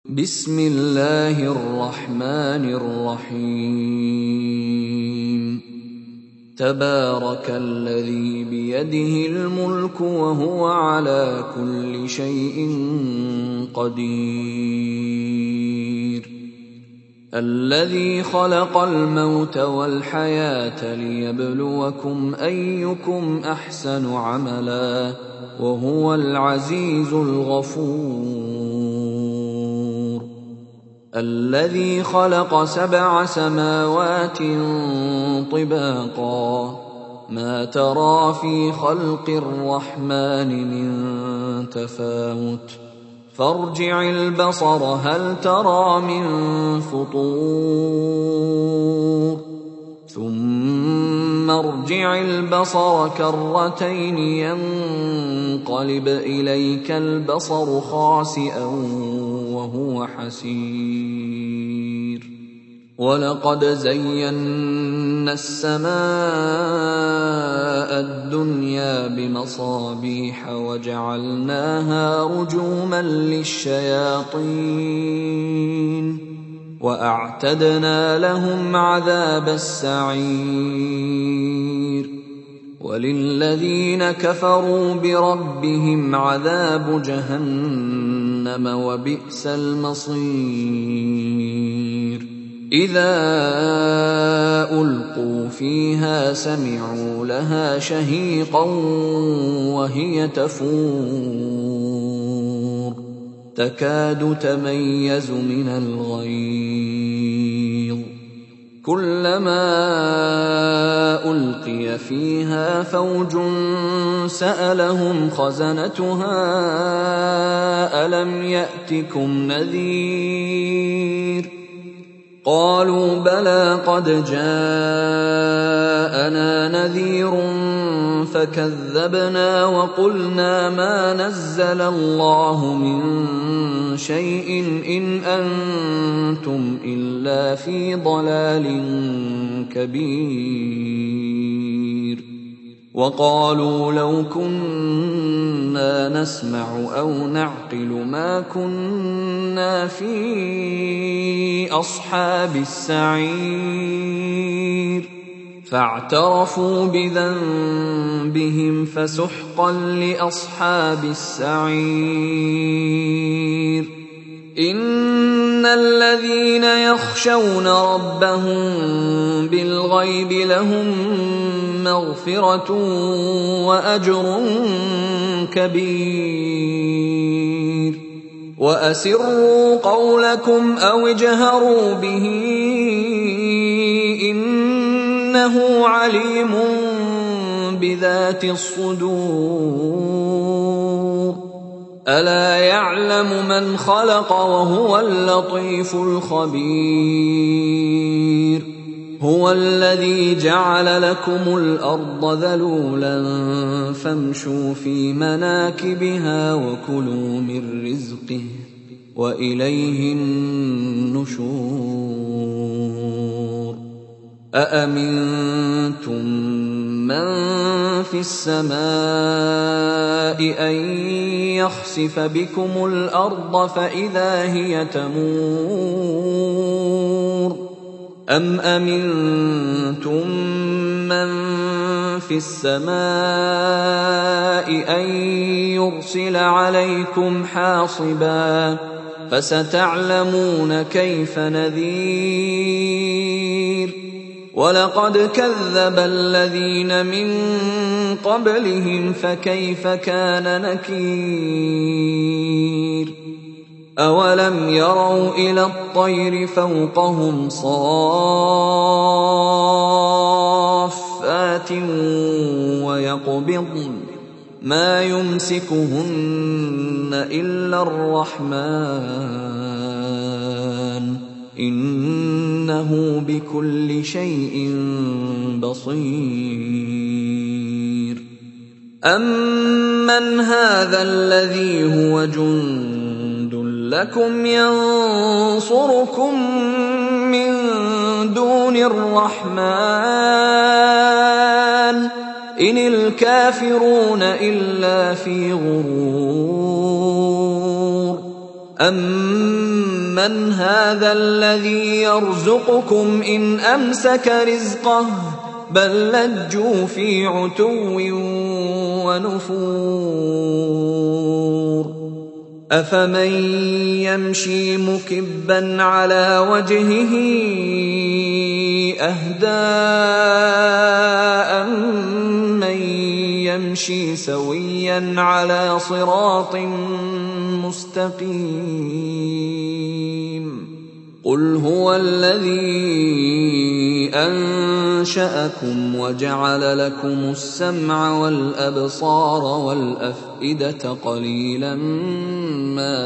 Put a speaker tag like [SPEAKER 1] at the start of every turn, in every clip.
[SPEAKER 1] بسم الله الرحمن الرحيم تبارك الذي بيده الملك وهو على كل شيء قدير الذي خلق الموت والحياة ليبلوكم أيكم أحسن عملا وهو العزيز الغفور الذي خلق 7 سماوات طباقا ما ترى في خلق الرحمن من تفاوت فارجع البصر هل ترى من فطور ثم ارجع البصر كرتين ينقلب إليك البصر خاسئا وهو حسير ولقد زينا السماء الدنيا بمصابيح وجعلناها رجوما للشياطين وأعتدنا لهم عذاب السعير وللذين كفروا بربهم عذاب جهنم وبئس المصير إذا ألقوا فيها سمعوا لها شهيقا وهي تفور تكاد تميز من الغيظ كلما ألقي فيها فوج سألهم خزنتها ألم يأتكم نذير قالوا بلى قد جاءنا نذير فكذبنا وقلنا ما نزل الله من شيء إن أنتم إلا في ضلال كبير وقالوا لو كنا نسمع أو نعقل ما كنا في أصحاب السعير فاعترفوا بذنبهم فسحقا لأصحاب السعير إن الذين يخشون ربهم بالغيب لهم مغفرة وأجر كبير وأسروا قولكم أو اجهروا به إنه عليم بذات الصدور ألا يعلم من خلق وهو اللطيف الخبير هو الذي جعل لكم الأرض ذلولا فامشوا في مناكبها وكلوا من رزقه وإليه النشور أأمنتم من في السماء أن يخسف بكم الأرض فإذا هي تمور أم أمنتم من في السماء أن يرسل عليكم حاصبا فستعلمون كيف نذير ولقد كذب الذين من قبلهم فكيف كان نكير أولم يروا إلى الطير فوقهم صافات ويقبضن ما يمسكهن إلا الرحمن إنه بكل شيء بصير أمن هذا الذي هو جند لكم ينصركم من دون الرحمن إن الكافرون إلا في غرور أمن أَمَّنْ هَٰذَا الَّذِي يَرْزُقُكُمْ إِنْ أَمْسَكَ رِزْقَهُ بَل لَّجُّوا فِي عُتُوٍّ وَنُفُورٍ أَفَمَن يَمْشِي مُكِبًّا عَلَىٰ وَجْهِهِ أَهْدَىٰ أَمَّن يَمْشِي سَوِيًّا عَلَىٰ صِرَاطٍ مُّسْتَقِيمٍ قُلْ هُوَ الَّذِي أَنشَأَكُمْ وَجَعَلَ لَكُمُ السَّمْعَ وَالْأَبْصَارَ وَالْأَفْئِدَةَ قَلِيلًا مَّا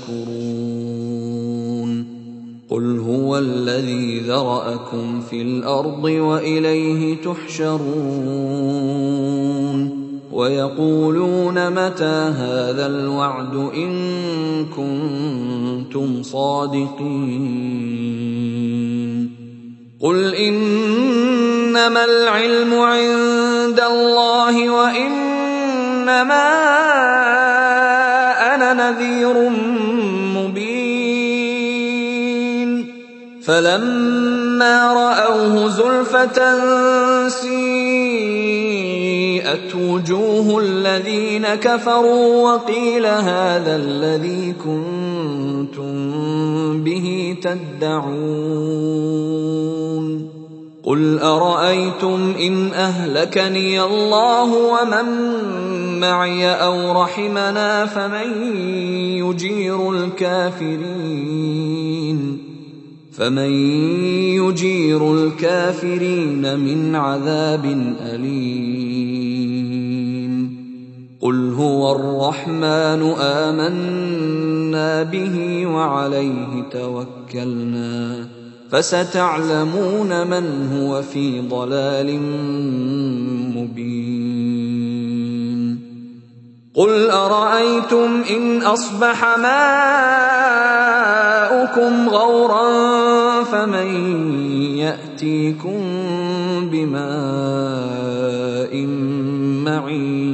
[SPEAKER 1] تَشْكُرُونَ قُلْ هُوَ الَّذِي ذَرَأَكُمْ فِي الْأَرْضِ وَإِلَيْهِ تُحْشَرُونَ وَيَقُولُونَ مَتَىٰ هَٰذَا الْوَعْدُ إِن كُنتُمْ صَادِقِينَ قُلْ إِنَّمَا الْعِلْمُ عِندَ اللَّهِ وَإِنَّمَا أَنَا نَذِيرٌ مُّبِينٌ فَلَمَّا رَأَوْهُ زُلْفَةً سِيئَتْ وُجُوهُ الَّذِينَ كَفَرُوا وَقِيلَ هَٰذَا الَّذِي كُنتُم بِهِ تَدَّعُونَ قُلْ أَرَأَيْتُمْ إِنْ أَهْلَكَنِيَ اللَّهُ وَمَن مَّعِيَ أَوْ رَحِمَنَا فَمَن يُجِيرُ الْكَافِرِينَ مِنْ عَذَابٍ أَلِيمٍ قُلْ هُوَ الرَّحْمَٰنُ آمَنَّا بِهِ وَعَلَيْهِ تَوَكَّلْنَا فَسَتَعْلَمُونَ مَنْ هُوَ فِي ضَلَالٍ مُّبِينٍ قُلْ أَرَأَيْتُمْ إِنْ أَصْبَحَ مَاؤُكُمْ غَوْرًا فَمَن يَأْتِيكُم بِمَاءٍ مَّعِينٍ